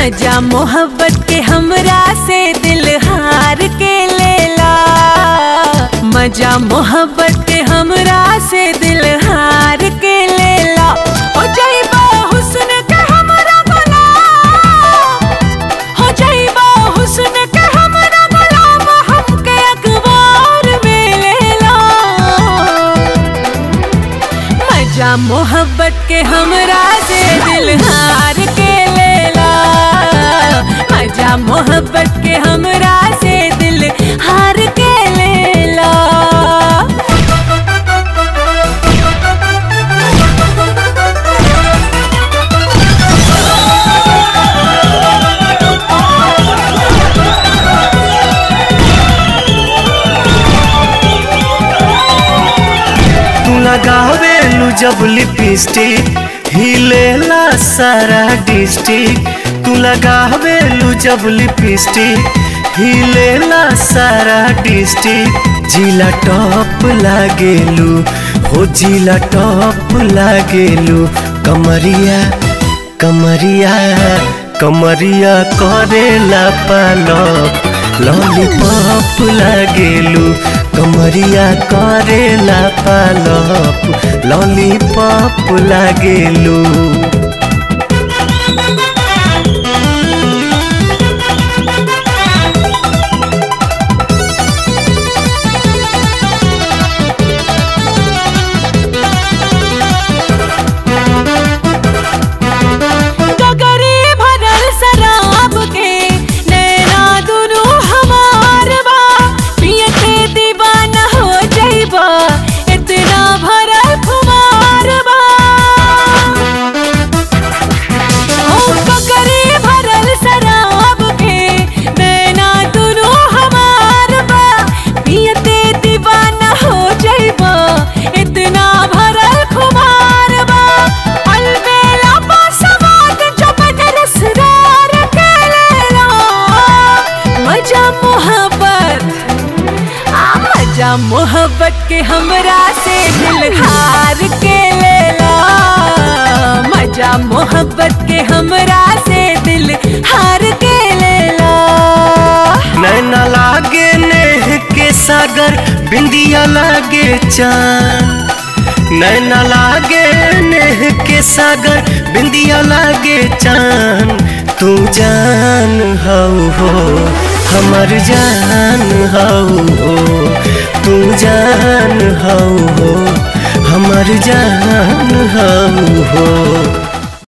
मजा मोहब्बत के हमरा से दिल हार के लेला। मजा मोहब्बत के हमरा से दिल हार के लेला। हो जाइबा हुस्न के हमरा गुलाम, हो जाइबा हुस्न के हमरा गुलाम, हमके अखबार में लेला। मजा मोहब्बत के हमरा से दिल हार के लेला। मजा मोहब्बत के हमरा से दिल हार के लेला। तू लगावेलू जब लिपस्टिक हिलेला सारा डिस्ट्रिक्ट। तू लगावेलू जब लिपस्टिक हिलेला सारा डिस्ट्रिक्ट। जिला टॉप लागेलू हो जिला टॉप लागेलू। कमरिया कमरिया कमरिया करेला पालप लॉलीपॉप लागेलू। कमरिया करेला पालप लॉलीपॉप लागेलू। मोहब्बत के हमरा से दिल हार के लेला। मजा मोहब्बत के हमरा से दिल हार के लेला। नैना लागे नेह के सागर बिंदिया लागे चांद। नैना लागे नेह के सागर बिंदिया लागे चांद। तू जान हऊ हो हमर जान हऊ हो। तू जान हऊ हो हमर जान हऊ हो।